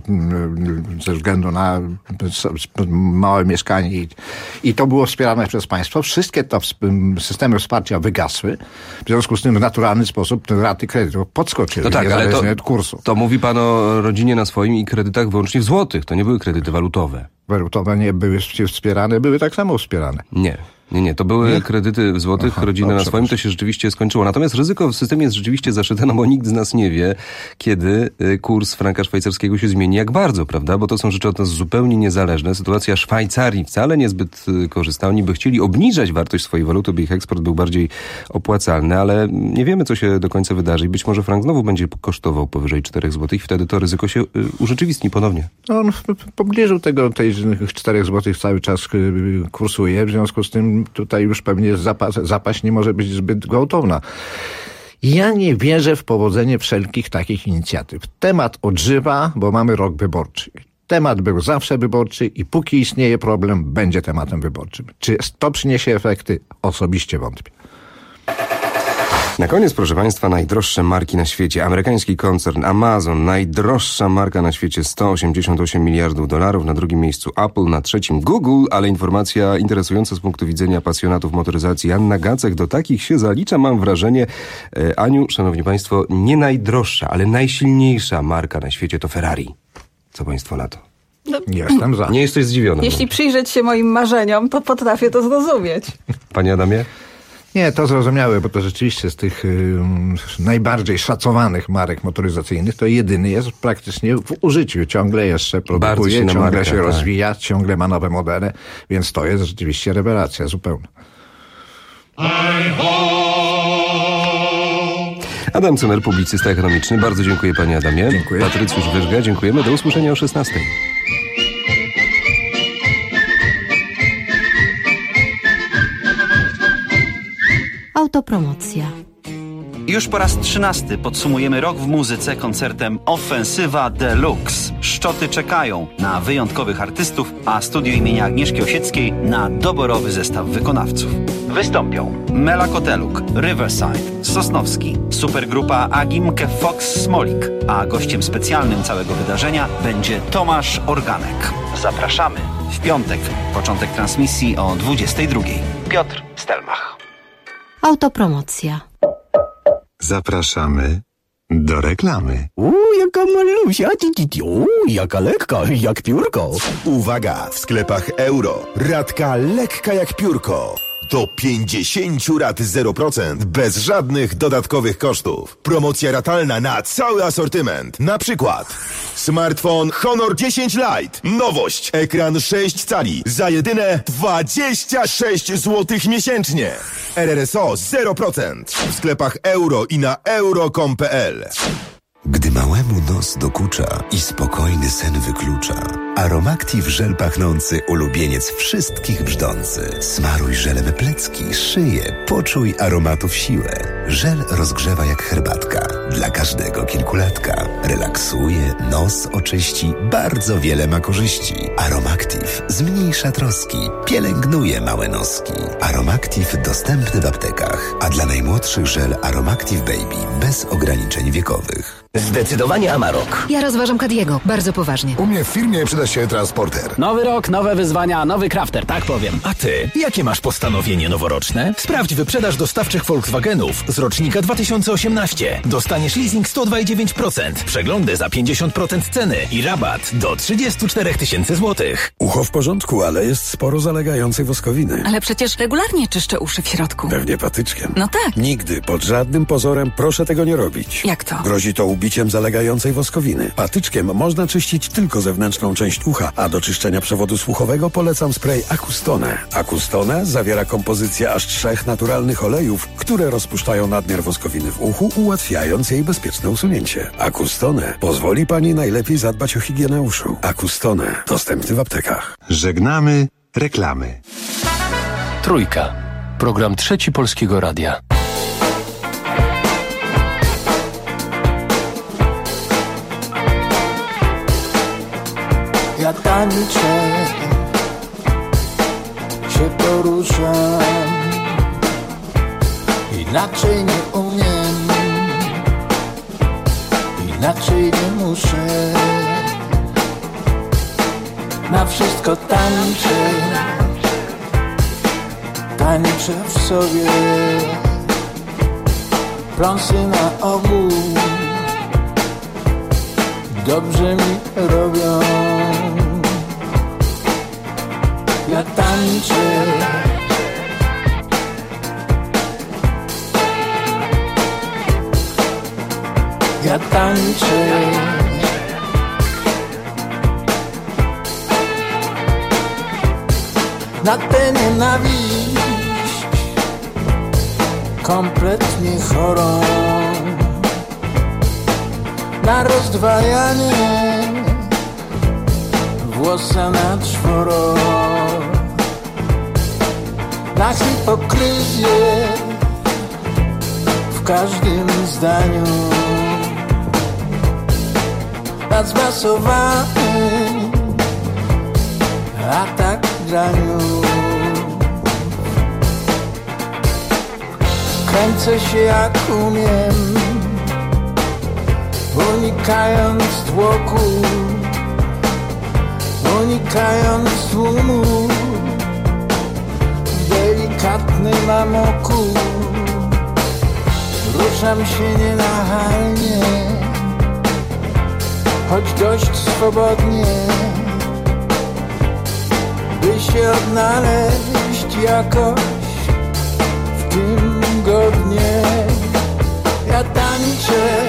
ze względu na małe mieszkanie i, i to było wspierane przez państwo. Wszystkie te systemy wsparcia wygasły. W związku z tym w naturalny sposób raty kredytów podskoczyły. No tak, ale to, od kursu. To mówi pan o rodzinie na swoim i kredytach wyłącznie w złotych. To nie były kredyty walutowe. Walutowe nie były wspierane, były tak samo wspierane. Nie. Nie, nie, to były nie? kredyty w złotych, Aha, rodziny na swoim, to się rzeczywiście skończyło. Natomiast ryzyko w systemie jest rzeczywiście zaszyte, no bo nikt z nas nie wie, kiedy kurs franka szwajcarskiego się zmieni, jak bardzo, prawda? Bo to są rzeczy od nas zupełnie niezależne. Sytuacja Szwajcarii wcale niezbyt korzystna. Oni by chcieli obniżać wartość swojej waluty, by ich eksport był bardziej opłacalny, ale nie wiemy, co się do końca wydarzy. I być może frank znowu będzie kosztował powyżej czterech złotych i wtedy to ryzyko się urzeczywistni ponownie. No, on w pobliżu tego, tej czterech złotych cały czas kursuje, w związku z tym tutaj już pewnie zapas, zapaść nie może być zbyt gwałtowna. Ja nie wierzę w powodzenie wszelkich takich inicjatyw. Temat odżywa, bo mamy rok wyborczy. Temat był zawsze wyborczy i póki istnieje problem, będzie tematem wyborczym. Czy to przyniesie efekty? Osobiście wątpię. Na koniec, proszę Państwa, najdroższe marki na świecie. Amerykański koncern Amazon, najdroższa marka na świecie, sto osiemdziesiąt osiem miliardów dolarów. Na drugim miejscu Apple, na trzecim Google, ale informacja interesująca z punktu widzenia pasjonatów motoryzacji. Anna Gacek do takich się zalicza, mam wrażenie. E, Aniu, szanowni Państwo, nie najdroższa, ale najsilniejsza marka na świecie to Ferrari. Co Państwo na to? No, Jestem za. Nie jesteś zdziwiony. jeśli przyjrzeć się moim marzeniom, to potrafię to zrozumieć. Panie Adamie? Nie, to zrozumiałe, bo to rzeczywiście z tych y, najbardziej szacowanych marek motoryzacyjnych to jedyny jest praktycznie w użyciu. Ciągle jeszcze produkuje, ciągle marka, się tak. rozwija, ciągle ma nowe modele, więc to jest rzeczywiście rewelacja zupełna. Adam Cemer, publicysta ekonomiczny. Bardzo dziękuję Panie Adamie. Dziękuję. Patrycjusz Wyżga, dziękujemy. Do usłyszenia o szesnastej. Autopromocja. Już po raz trzynasty podsumujemy rok w muzyce koncertem Ofensywa Deluxe. Szczoty czekają na wyjątkowych artystów, a studio imienia Agnieszki Osieckiej na doborowy zestaw wykonawców. Wystąpią Mela Koteluk, Riverside, Sosnowski, supergrupa Agimke Fox Smolik, a gościem specjalnym całego wydarzenia będzie Tomasz Organek. Zapraszamy w piątek, początek transmisji o dwudziestej drugiej. Piotr Stelmach. Autopromocja. Zapraszamy do reklamy. Uuu, jaka malusia, uuu, jaka lekka, jak piórko. Uwaga, w sklepach euro. Ratka lekka jak piórko. Do pięćdziesięciu rat zero procent bez żadnych dodatkowych kosztów. Promocja ratalna na cały asortyment. Na przykład smartfon Honor dziesięć Lite. Nowość. Ekran sześć cali za jedyne dwadzieścia sześć złotych miesięcznie. R R S O zero procent. W sklepach euro i na euro kropka com kropka p l. Gdy małemu nos dokucza i spokojny sen wyklucza, Aromactive żel pachnący, ulubieniec wszystkich brzdący. Smaruj żelem plecki, szyję, poczuj aromatów siłę. Żel rozgrzewa jak herbatka, dla każdego kilkulatka. Relaksuje, nos oczyści, bardzo wiele ma korzyści. Aromactive zmniejsza troski, pielęgnuje małe noski. Aromactive dostępny w aptekach, a dla najmłodszych żel Aromactive Baby bez ograniczeń wiekowych. Zdecydowanie Amarok. Ja rozważam Cadiego, bardzo poważnie. U mnie w firmie przyda się transporter. Nowy rok, nowe wyzwania, nowy crafter, tak powiem. A ty, jakie masz postanowienie noworoczne? Sprawdź wyprzedaż dostawczych Volkswagenów z rocznika dwa tysiące osiemnaście. Dostaniesz leasing sto dwa i dziewięć procent, przeglądy za pięćdziesiąt procent ceny i rabat do trzydzieści cztery tysiące złotych. Ucho w porządku, ale jest sporo zalegającej woskowiny. Ale przecież regularnie czyszczę uszy w środku. Pewnie patyczkiem. No tak. Nigdy, pod żadnym pozorem proszę tego nie robić. Jak to? Grozi to ubiciem zalegającej woskowiny. Patyczkiem można czyścić tylko zewnętrzną część ucha, a do czyszczenia przewodu słuchowego polecam spray Acustone. Acustone zawiera kompozycję aż trzech naturalnych olejów, które rozpuszczają nadmiar woskowiny w uchu, ułatwiając jej bezpieczne usunięcie. Acustone pozwoli Pani najlepiej zadbać o higienę uszu. Acustone dostępny w aptekach. Żegnamy reklamy. Trójka. Program Trzeci Polskiego Radia. Ja tańczę, się poruszam, inaczej nie umiem, inaczej nie muszę. Na wszystko tańczę, tańczę w sobie, pląsy na ogół dobrze mi robią. Ja tańczę, ja tańczę, na tę nienawiść kompletnie chorą, na rozdwajanie włosa na czworo, na hipokryzję w każdym zdaniu, na zmasowany atak graniu. Kręcę się jak umiem, unikając tłoku, unikając tłumu, w delikatnym amoku. Ruszam się nienachalnie, choć dość swobodnie, by się odnaleźć jakoś w tym godnie. Ja tańczę,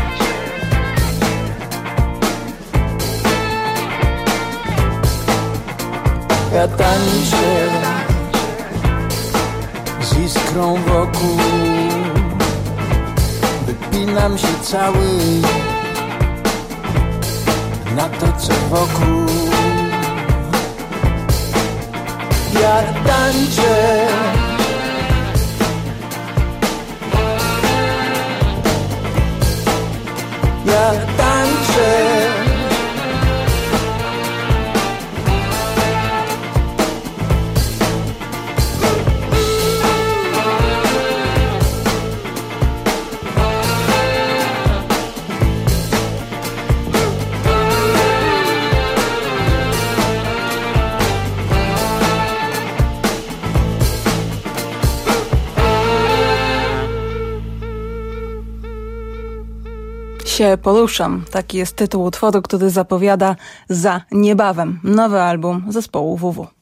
ja tańczę z iskrą wokół, wypinam się cały na to, co wokół. Ja tańczę, ja tańczę, się poruszam. Taki jest tytuł utworu, który zapowiada za niebawem nowy album zespołu W W.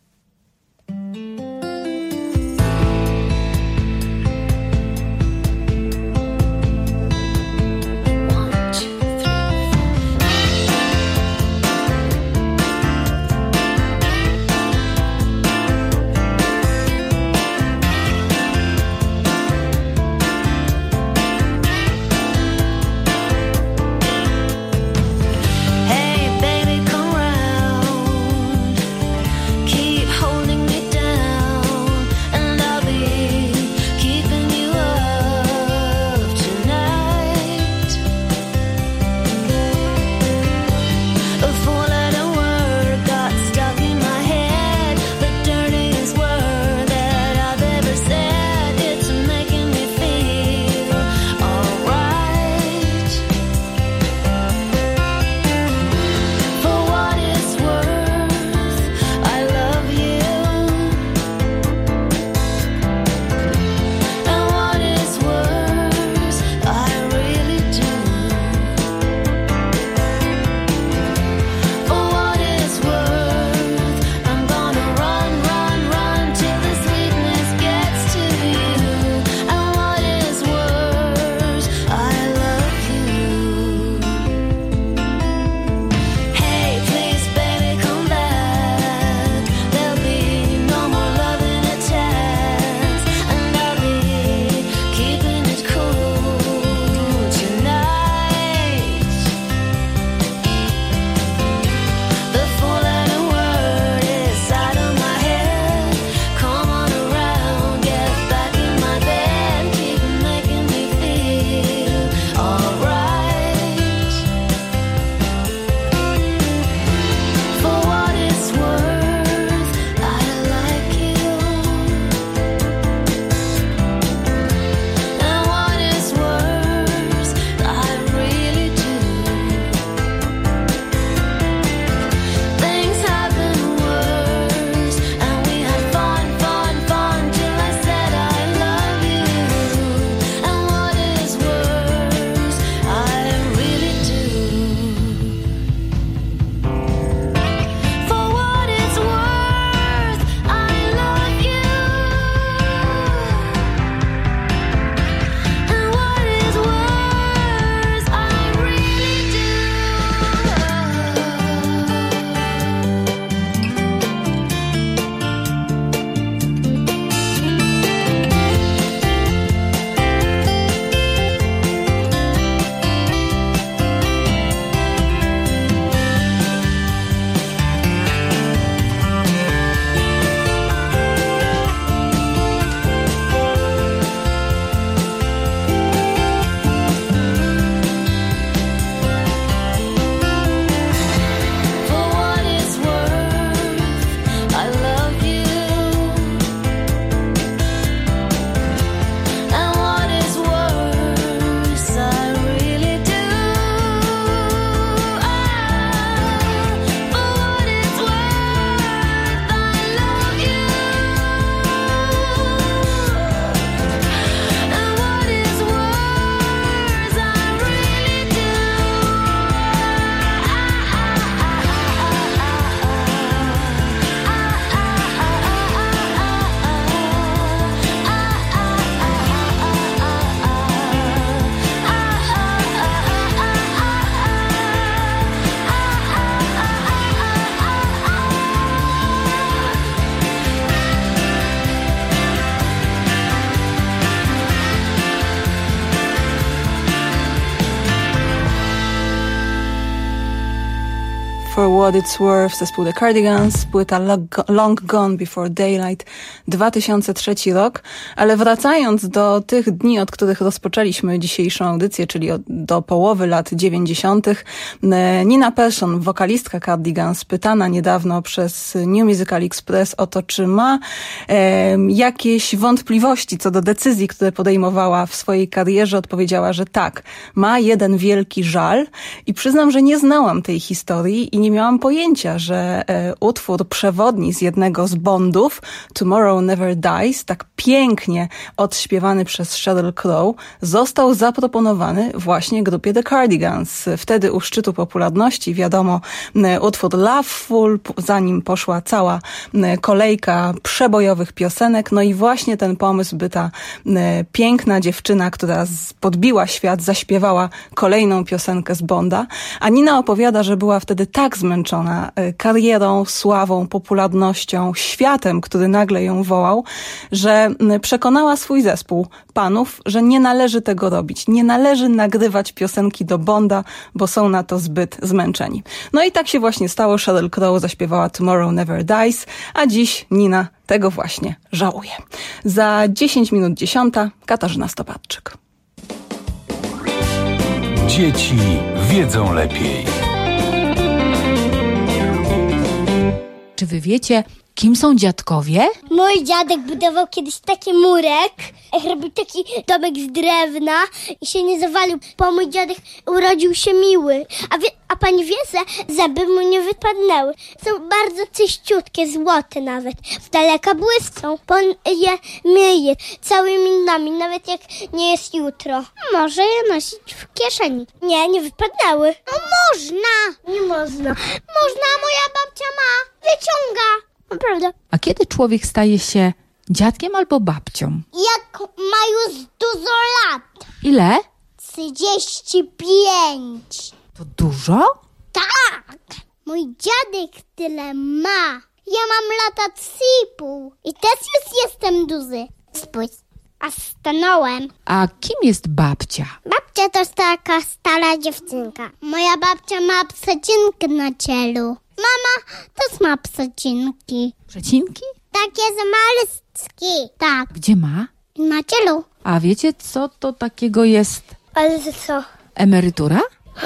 Hey baby, come round. Keep What It's Worth, zespół The Cardigans, płyta Long Gone Before Daylight, dwa tysiące trzeci rok. Ale wracając do tych dni, od których rozpoczęliśmy dzisiejszą audycję, czyli od, do połowy lat dziewięćdziesiątych, Nina Persson, wokalistka Cardigans, pytana niedawno przez New Musical Express o to, czy ma e, jakieś wątpliwości co do decyzji, które podejmowała w swojej karierze, odpowiedziała, że tak, ma jeden wielki żal i przyznam, że nie znałam tej historii i nie miałam pojęcia, że e, utwór przewodni z jednego z Bondów, Tomorrow Never Dies, tak pięknie odśpiewany przez Sheryl Crow, został zaproponowany właśnie grupie The Cardigans. Wtedy u szczytu popularności, wiadomo, e, utwór Loveful, za nim poszła cała e, kolejka przebojowych piosenek, no i właśnie ten pomysł, by ta e, piękna dziewczyna, która z, podbiła świat, zaśpiewała kolejną piosenkę z Bonda, a Nina opowiada, że była wtedy tak zmęczona karierą, sławą, popularnością, światem, który nagle ją wołał, że przekonała swój zespół panów, że nie należy tego robić. Nie należy nagrywać piosenki do Bonda, bo są na to zbyt zmęczeni. No i tak się właśnie stało. Sheryl Crow zaśpiewała Tomorrow Never Dies, a dziś Nina tego właśnie żałuje. Za dziesięć minut dziesiąta Katarzyna Stopadczyk. Dzieci wiedzą lepiej. Czy wy wiecie, kim są dziadkowie? Mój dziadek budował kiedyś taki murek, robił taki domek z drewna i się nie zawalił, bo mój dziadek urodził się miły. A, wie, a pani wie, że zęby mu nie wypadnęły. Są bardzo czyściutkie, złote nawet. Z daleka błyską, bo on je myje całymi dniami, nawet jak nie jest jutro. Może je nosić w kieszeni. Nie, nie wypadnęły. No można. Nie można. Można, moja babcia ma. Wyciąga. Naprawdę. A kiedy człowiek staje się dziadkiem albo babcią? Jak ma już dużo lat. Ile? trzydzieści pięć. To dużo? Tak. Mój dziadek tyle ma. Ja mam lata trzy i pół. I też już jestem duży. Spójrz. A stanąłem. A kim jest babcia? Babcia to jest taka stara dziewczynka. Moja babcia ma przecinkę na cielu. Mama też ma przecinki. Przecinki? Takie z malutki. Tak. Gdzie ma? Na cielu. A wiecie, co to takiego jest? Ale co? Emerytura?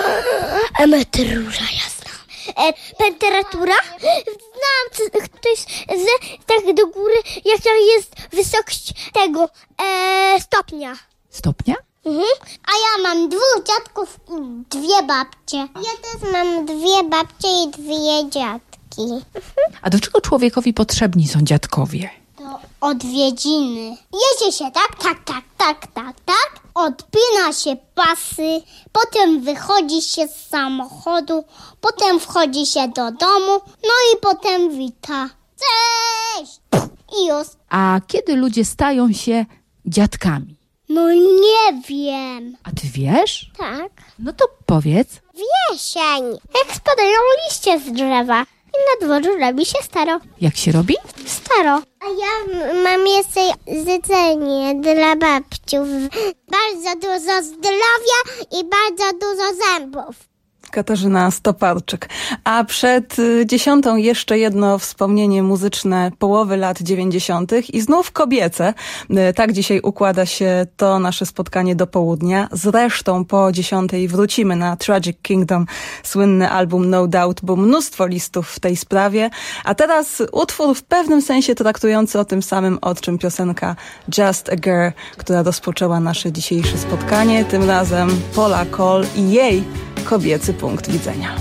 Emerytura, jasna. E, temperatura? Znam ktoś z tak do góry, jaka jest wysokość tego e, stopnia. Stopnia? Mhm. A ja mam dwóch dziadków i dwie babcie. Ja też mam dwie babcie i dwie dziadki. Mhm. A do czego człowiekowi potrzebni są dziadkowie? Do odwiedziny. Jedzie się tak, tak, tak, tak, tak, tak. Odpina się pasy, potem wychodzi się z samochodu, potem wchodzi się do domu, no i potem wita. Cześć! I już. A kiedy ludzie stają się dziadkami? No nie wiem. A ty wiesz? Tak. No to powiedz. Wiesień. Jak spadają liście z drzewa i na dworzu robi się staro. Jak się robi? Staro. A ja mam jeszcze życzenie dla babciów. Bardzo dużo zdrowia i bardzo dużo zębów. Katarzyna Stoparczyk. A przed dziesiątą jeszcze jedno wspomnienie muzyczne połowy lat dziewięćdziesiątych i znów kobiece. Tak dzisiaj układa się to nasze spotkanie do południa. Zresztą po dziesiątej wrócimy na Tragic Kingdom, słynny album No Doubt, bo mnóstwo listów w tej sprawie. A teraz utwór w pewnym sensie traktujący o tym samym, o czym piosenka Just a Girl, która rozpoczęła nasze dzisiejsze spotkanie. Tym razem Paula Cole i jej kobiecy punkt widzenia.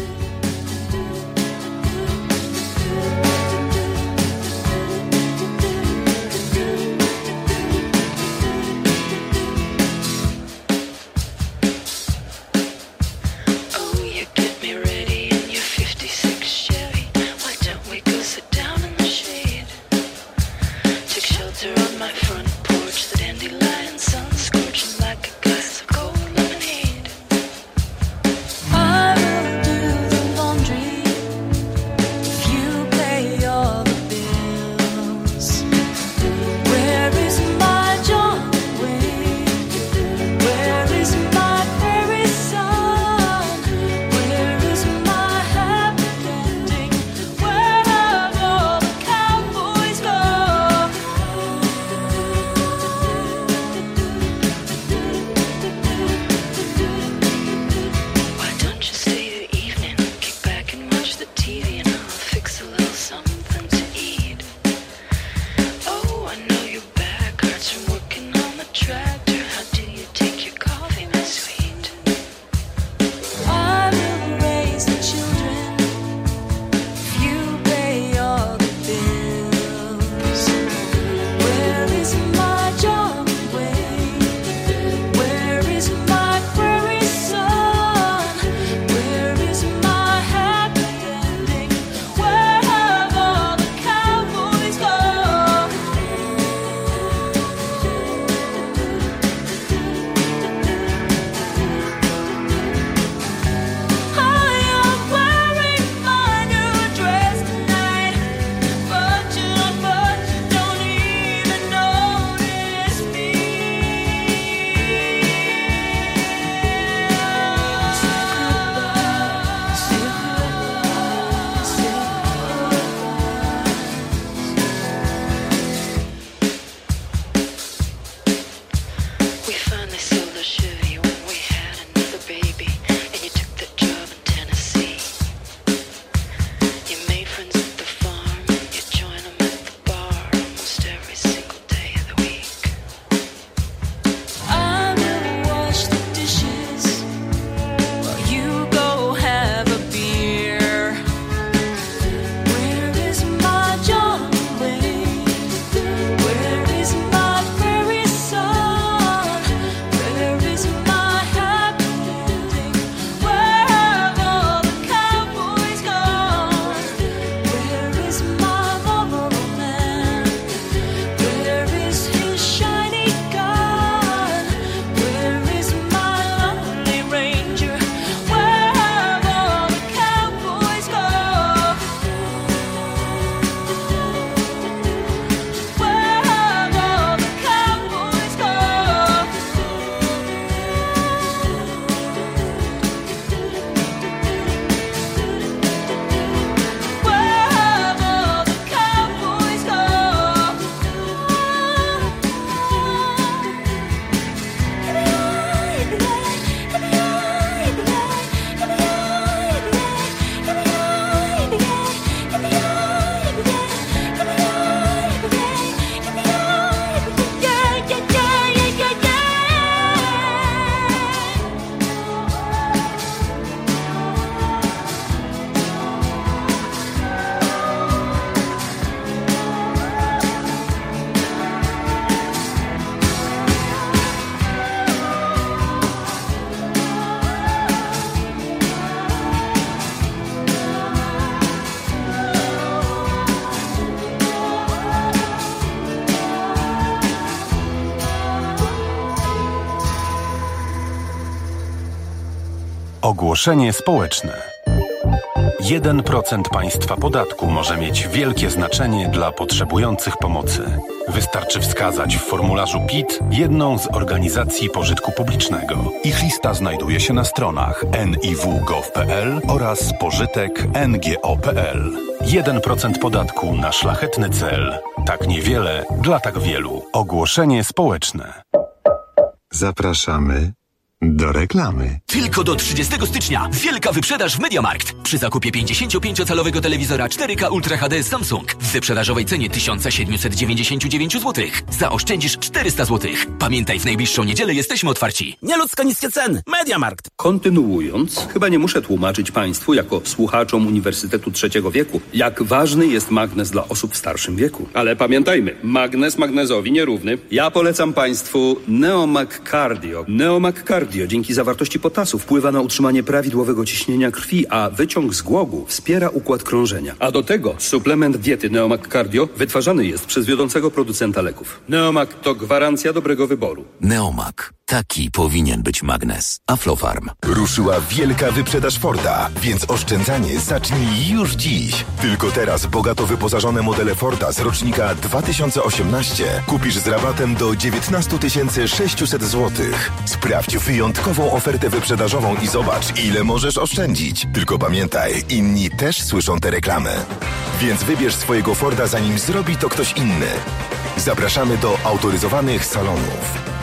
Ogłoszenie społeczne. jeden procent państwa podatku może mieć wielkie znaczenie dla potrzebujących pomocy. Wystarczy wskazać w formularzu P I T jedną z organizacji pożytku publicznego. Ich lista znajduje się na stronach en i w kropka gov kropka p l oraz pożytek kropka n g o kropka p l. jeden procent podatku na szlachetny cel. Tak niewiele dla tak wielu. Ogłoszenie społeczne. Zapraszamy do reklamy. Tylko do trzydziestego stycznia wielka wyprzedaż w MediaMarkt. Przy zakupie pięćdziesięciopięciocalowego telewizora cztery K Ultra H D Samsung w wyprzedażowej cenie tysiąc siedemset dziewięćdziesiąt dziewięć złotych zaoszczędzisz czterysta złotych. Pamiętaj, w najbliższą niedzielę jesteśmy otwarci. Nieludzko niskie ceny. MediaMarkt. Kontynuując, chyba nie muszę tłumaczyć Państwu jako słuchaczom Uniwersytetu Trzeciego Wieku, jak ważny jest magnes dla osób w starszym wieku. Ale pamiętajmy, magnes magnezowi nierówny. Ja polecam Państwu Neomag Cardio. Neomag Cardio dzięki zawartości potasu wpływa na utrzymanie prawidłowego ciśnienia krwi, a wyciąg z głogu wspiera układ krążenia. A do tego suplement diety Neomag Cardio wytwarzany jest przez wiodącego producenta leków. Neomag to gwarancja dobrego wyboru. Neomag. Taki powinien być magnes. Aflofarm. Ruszyła wielka wyprzedaż Forda, więc oszczędzanie zacznij już dziś. Tylko teraz bogato wyposażone modele Forda z rocznika dwa tysiące osiemnaście kupisz z rabatem do dziewiętnaście tysięcy sześćset złotych. Sprawdź wyjątkową ofertę wyprzedażową i zobacz, ile możesz oszczędzić. Tylko pamiętaj, inni też słyszą te reklamy. Więc wybierz swojego Forda, zanim zrobi to ktoś inny. Zapraszamy do autoryzowanych salonów.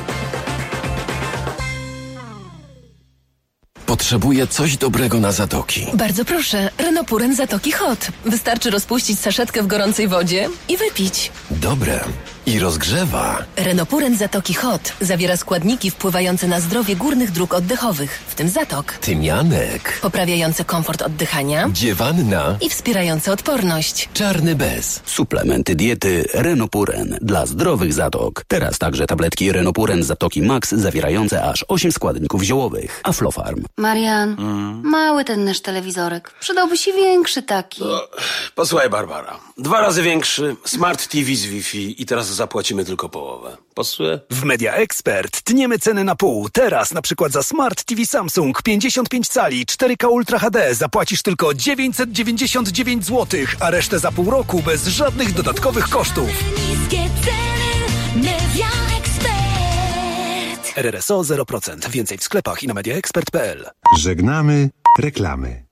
Potrzebuję coś dobrego na zatoki. Bardzo proszę, Renopuren Zatoki Hot. Wystarczy rozpuścić saszetkę w gorącej wodzie i wypić. Dobre. I rozgrzewa. Renopuren Zatoki Hot zawiera składniki wpływające na zdrowie górnych dróg oddechowych, w tym zatok. Tymianek. Poprawiające komfort oddychania. Dziewanna. I wspierające odporność. Czarny bez. Suplementy diety Renopuren dla zdrowych zatok. Teraz także tabletki Renopuren Zatoki Max zawierające aż osiem składników ziołowych. Aflofarm. Marian, mm. mały ten nasz telewizorek. Przydałby się większy taki. No, posłuchaj, Barbara. Dwa razy większy, Smart T V z Wi-Fi i teraz zapłacimy tylko połowę. Pasuje? W Media Expert tniemy ceny na pół. Teraz na przykład za Smart T V Samsung pięćdziesiąt pięć cali cztery K Ultra H D zapłacisz tylko dziewięćset dziewięćdziesiąt dziewięć złotych, a resztę za pół roku bez żadnych dodatkowych kosztów. Niskie ceny Media Expert. R R S O zero procent. Więcej w sklepach i na media expert kropka p l. Żegnamy reklamy.